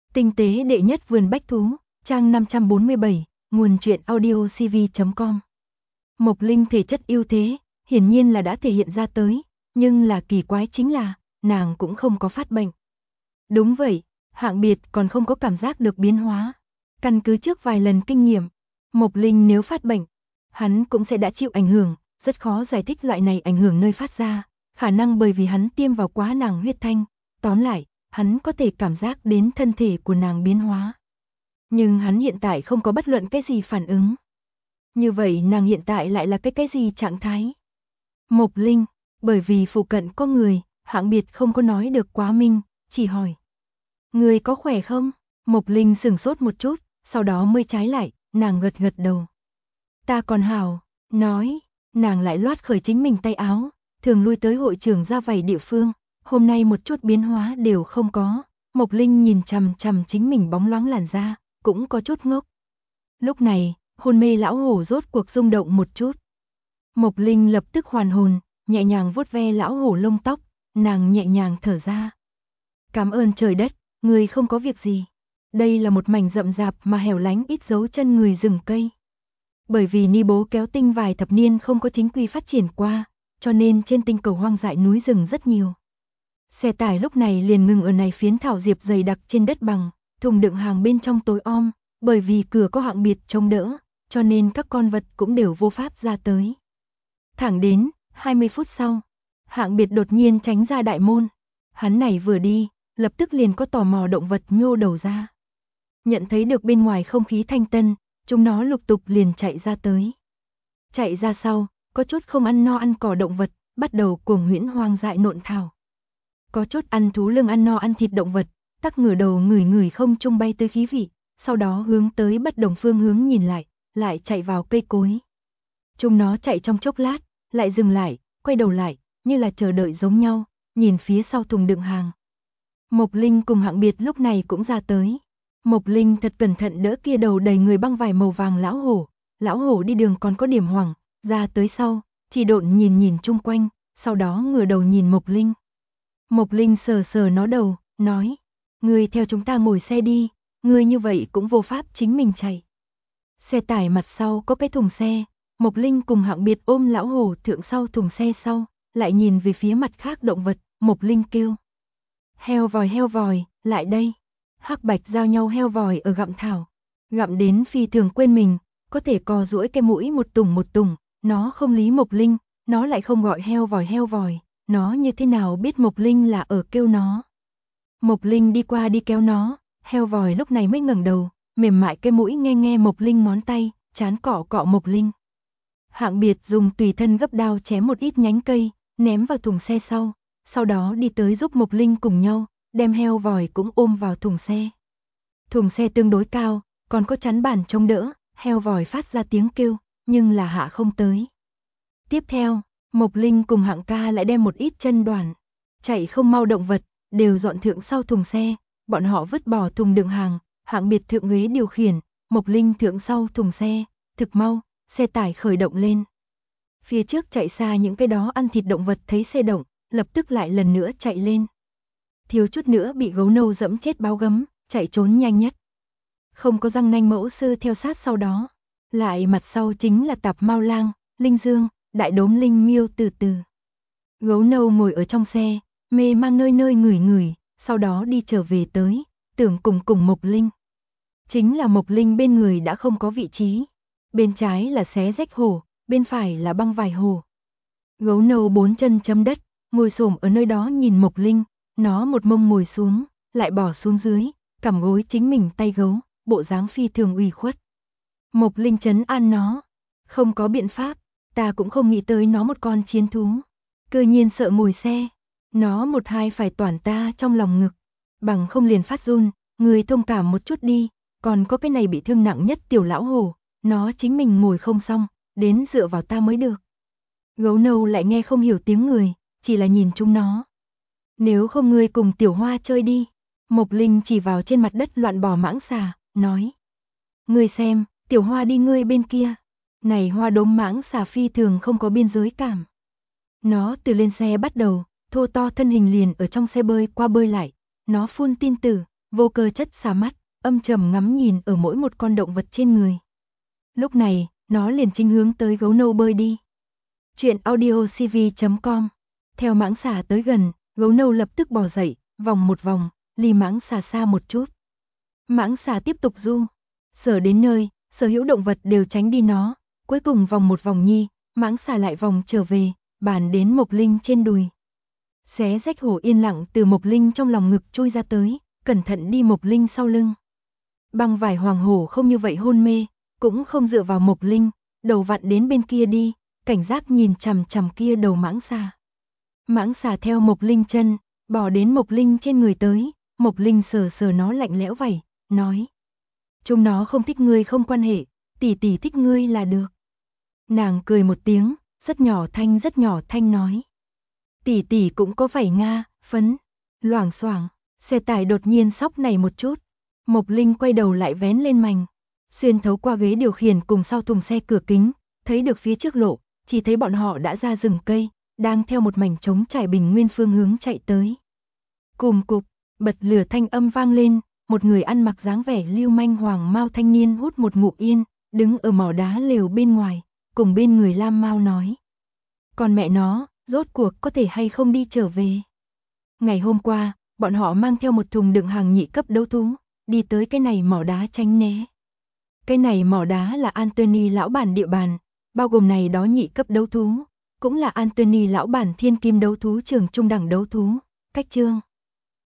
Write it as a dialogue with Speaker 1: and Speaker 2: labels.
Speaker 1: Tinh tế đệ nhất vườn bách thú, trang 547, nguồn truyện audio cv.com. Mộc Linh thể chất ưu thế, hiển nhiên là đã thể hiện ra tới, nhưng là kỳ quái chính là, nàng cũng không có phát bệnh. Đúng vậy, Hạng Biệt còn không có cảm giác được biến hóa. Căn cứ trước vài lần kinh nghiệm, Mộc Linh nếu phát bệnh, hắn cũng sẽ đã chịu ảnh hưởng, rất khó giải thích loại này ảnh hưởng nơi phát ra, khả năng bởi vì hắn tiêm vào quá nàng huyết thanh, tóm lại, hắn có thể cảm giác đến thân thể của nàng biến hóa. Nhưng hắn hiện tại không có bất luận cái gì phản ứng. Như vậy nàng hiện tại lại là cái gì trạng thái? Mộc Linh, bởi vì phụ cận có người, Hạng Biệt không có nói được quá minh, chỉ hỏi. Người có khỏe không? Mộc Linh sửng sốt một chút, sau đó mới trái lại, nàng gật gật đầu. Ta còn hảo, nói, nàng lại loát khởi chính mình tay áo, thường lui tới hội trường ra vầy địa phương, hôm nay một chút biến hóa đều không có. Mộc Linh nhìn chằm chằm chính mình bóng loáng làn da, cũng có chút ngốc. Lúc này, hôn mê lão hổ rốt cuộc rung động một chút. Mộc Linh lập tức hoàn hồn, nhẹ nhàng vuốt ve lão hổ lông tóc, nàng nhẹ nhàng thở ra. Cảm ơn trời đất, người không có việc gì. Đây là một mảnh rậm rạp mà hẻo lánh ít dấu chân người rừng cây. Bởi vì Ni bố kéo tinh vài thập niên không có chính quy phát triển qua, cho nên trên tinh cầu hoang dại núi rừng rất nhiều. Xe tải lúc này liền ngừng ở này phiến thảo diệp dày đặc trên đất bằng, thùng đựng hàng bên trong tối om, bởi vì cửa có Hạng Biệt chống đỡ, cho nên các con vật cũng đều vô pháp ra tới. Thẳng đến, 20 phút sau, Hạng Biệt đột nhiên tránh ra đại môn. Hắn này vừa đi, lập tức liền có tò mò động vật nhô đầu ra. Nhận thấy được bên ngoài không khí thanh tân, chúng nó lục tục liền chạy ra tới. Chạy ra sau, có chút không ăn no ăn cỏ động vật, bắt đầu cuồng huyễn hoang dại nộn thảo. Có chút ăn thú lưng ăn no ăn thịt động vật, tắc ngửa đầu ngửi ngửi không trung bay tới khí vị, sau đó hướng tới bất đồng phương hướng nhìn lại chạy vào cây cối. Chúng nó chạy trong chốc lát, lại dừng lại, quay đầu lại, như là chờ đợi giống nhau, nhìn phía sau thùng đựng hàng. Mộc Linh cùng Hạng Biệt lúc này cũng ra tới. Mộc Linh thật cẩn thận đỡ kia đầu đầy người băng vải màu vàng lão hổ đi đường còn có điểm hoảng, ra tới sau, chỉ độn nhìn chung quanh, sau đó ngửa đầu nhìn Mộc Linh. Mộc Linh sờ sờ nó đầu, nói, ngươi theo chúng ta ngồi xe đi, ngươi như vậy cũng vô pháp chính mình chạy. Xe tải mặt sau có cái thùng xe, Mộc Linh cùng Hạng Biệt ôm lão hổ thượng sau thùng xe sau, lại nhìn về phía mặt khác động vật, Mộc Linh kêu. Heo vòi, lại đây. Hắc bạch giao nhau heo vòi ở gặm thảo, gặm đến phi thường quên mình, có thể co duỗi cái mũi một tùng, nó không lý Mộc Linh, nó lại không gọi heo vòi, nó như thế nào biết Mộc Linh là ở kêu nó. Mộc Linh đi qua đi kéo nó, heo vòi lúc này mới ngẩng đầu, mềm mại cái mũi nghe Mộc Linh ngón tay, chán cọ Mộc Linh. Hạng Biệt dùng tùy thân gấp đao chém một ít nhánh cây, ném vào thùng xe sau đó đi tới giúp Mộc Linh cùng nhau, đem heo vòi cũng ôm vào thùng xe. Thùng xe tương đối cao, còn có chắn bàn chống đỡ, heo vòi phát ra tiếng kêu, nhưng là hạ không tới. Tiếp theo, Mộc Linh cùng Hạng ca lại đem một ít chân đoàn, chạy không mau động vật, đều dọn thượng sau thùng xe, bọn họ vứt bỏ thùng đựng hàng, Hạng Biệt thượng ghế điều khiển, Mộc Linh thượng sau thùng xe, thực mau, xe tải khởi động lên. Phía trước chạy xa những cái đó ăn thịt động vật thấy xe động, lập tức lại lần nữa chạy lên. Thiếu chút nữa bị gấu nâu dẫm chết báo gấm, chạy trốn nhanh nhất. Không có răng nanh mẫu sư theo sát sau đó. Lại mặt sau chính là Tạp Mao Lang, Linh Dương, Đại Đốm Linh Miêu từ từ. Gấu nâu ngồi ở trong xe, mê mang nơi ngửi, sau đó đi trở về tới, tưởng cùng Mộc Linh. Chính là Mộc Linh bên người đã không có vị trí. Bên trái là xé rách hổ, bên phải là băng vải hổ. Gấu nâu 4 chân chấm đất, ngồi xổm ở nơi đó nhìn Mộc Linh, nó một mông ngồi xuống, lại bỏ xuống dưới, cằm gối chính mình tay gấu, bộ dáng phi thường ủy khuất. Mộc Linh trấn an nó, không có biện pháp, ta cũng không nghĩ tới nó một con chiến thú, cơ nhiên sợ mùi xe, nó một hai phải toàn ta trong lòng ngực, bằng không liền phát run, người thông cảm một chút đi, còn có cái này bị thương nặng nhất tiểu lão hổ, nó chính mình ngồi không xong, đến dựa vào ta mới được. Gấu nâu lại nghe không hiểu tiếng người, chỉ là nhìn chúng nó. Nếu không ngươi cùng tiểu hoa chơi đi. Mộc Linh chỉ vào trên mặt đất loạn bò mãng xà, nói. Ngươi xem, tiểu hoa đi ngươi bên kia. Này hoa đốm mãng xà phi thường không có biên giới cảm. Nó từ lên xe bắt đầu, thô to thân hình liền ở trong xe bơi qua bơi lại. Nó phun tin tử, Vô Cơ chất xà mắt, âm trầm ngắm nhìn ở mỗi một con động vật trên người. Lúc này, nó liền chính hướng tới gấu nâu bơi đi. Chuyện audiocv.com. Theo mãng xà tới gần, gấu nâu lập tức bò dậy, vòng một vòng, ly mãng xà xa một chút. Mãng xà tiếp tục du. Sở đến nơi, sở hữu động vật đều tránh đi nó, cuối cùng vòng một vòng nhi, mãng xà lại vòng trở về, bàn đến Mộc Linh trên đùi. Xé rách hổ yên lặng từ Mộc Linh trong lòng ngực chui ra tới, cẩn thận đi Mộc Linh sau lưng. Băng vải hoàng hổ không như vậy hôn mê, cũng không dựa vào Mộc Linh, đầu vặn đến bên kia đi, cảnh giác nhìn chằm chằm kia đầu mãng xà. Mãng xà theo Mộc Linh chân, bò đến Mộc Linh trên người tới, Mộc Linh sờ sờ nó lạnh lẽo vảy, nói: "Chúng nó không thích ngươi không quan hệ, tỷ tỷ thích ngươi là được." Nàng cười một tiếng, rất nhỏ thanh nói: "Tỷ tỷ cũng có vảy nga, phấn." Loảng xoảng, xe tải đột nhiên sóc này một chút, Mộc Linh quay đầu lại vén lên mành, xuyên thấu qua ghế điều khiển cùng sau thùng xe cửa kính, thấy được phía trước lộ, chỉ thấy bọn họ đã ra rừng cây, đang theo một mảnh trống trải bình nguyên phương hướng chạy tới. Cùm cục, bật lửa thanh âm vang lên, một người ăn mặc dáng vẻ lưu manh hoàng mao thanh niên hút một ngụm yên, đứng ở mỏ đá lều bên ngoài, cùng bên người lam mao nói: "Còn mẹ nó, rốt cuộc có thể hay không đi trở về?" Ngày hôm qua, bọn họ mang theo một thùng đựng hàng nhị cấp đấu thú, đi tới cái này mỏ đá tránh né. Cái này mỏ đá là Anthony lão bản địa bàn, bao gồm này đó nhị cấp đấu thú, cũng là Anthony lão bản thiên kim đấu thú trường trung đẳng đấu thú, cách chương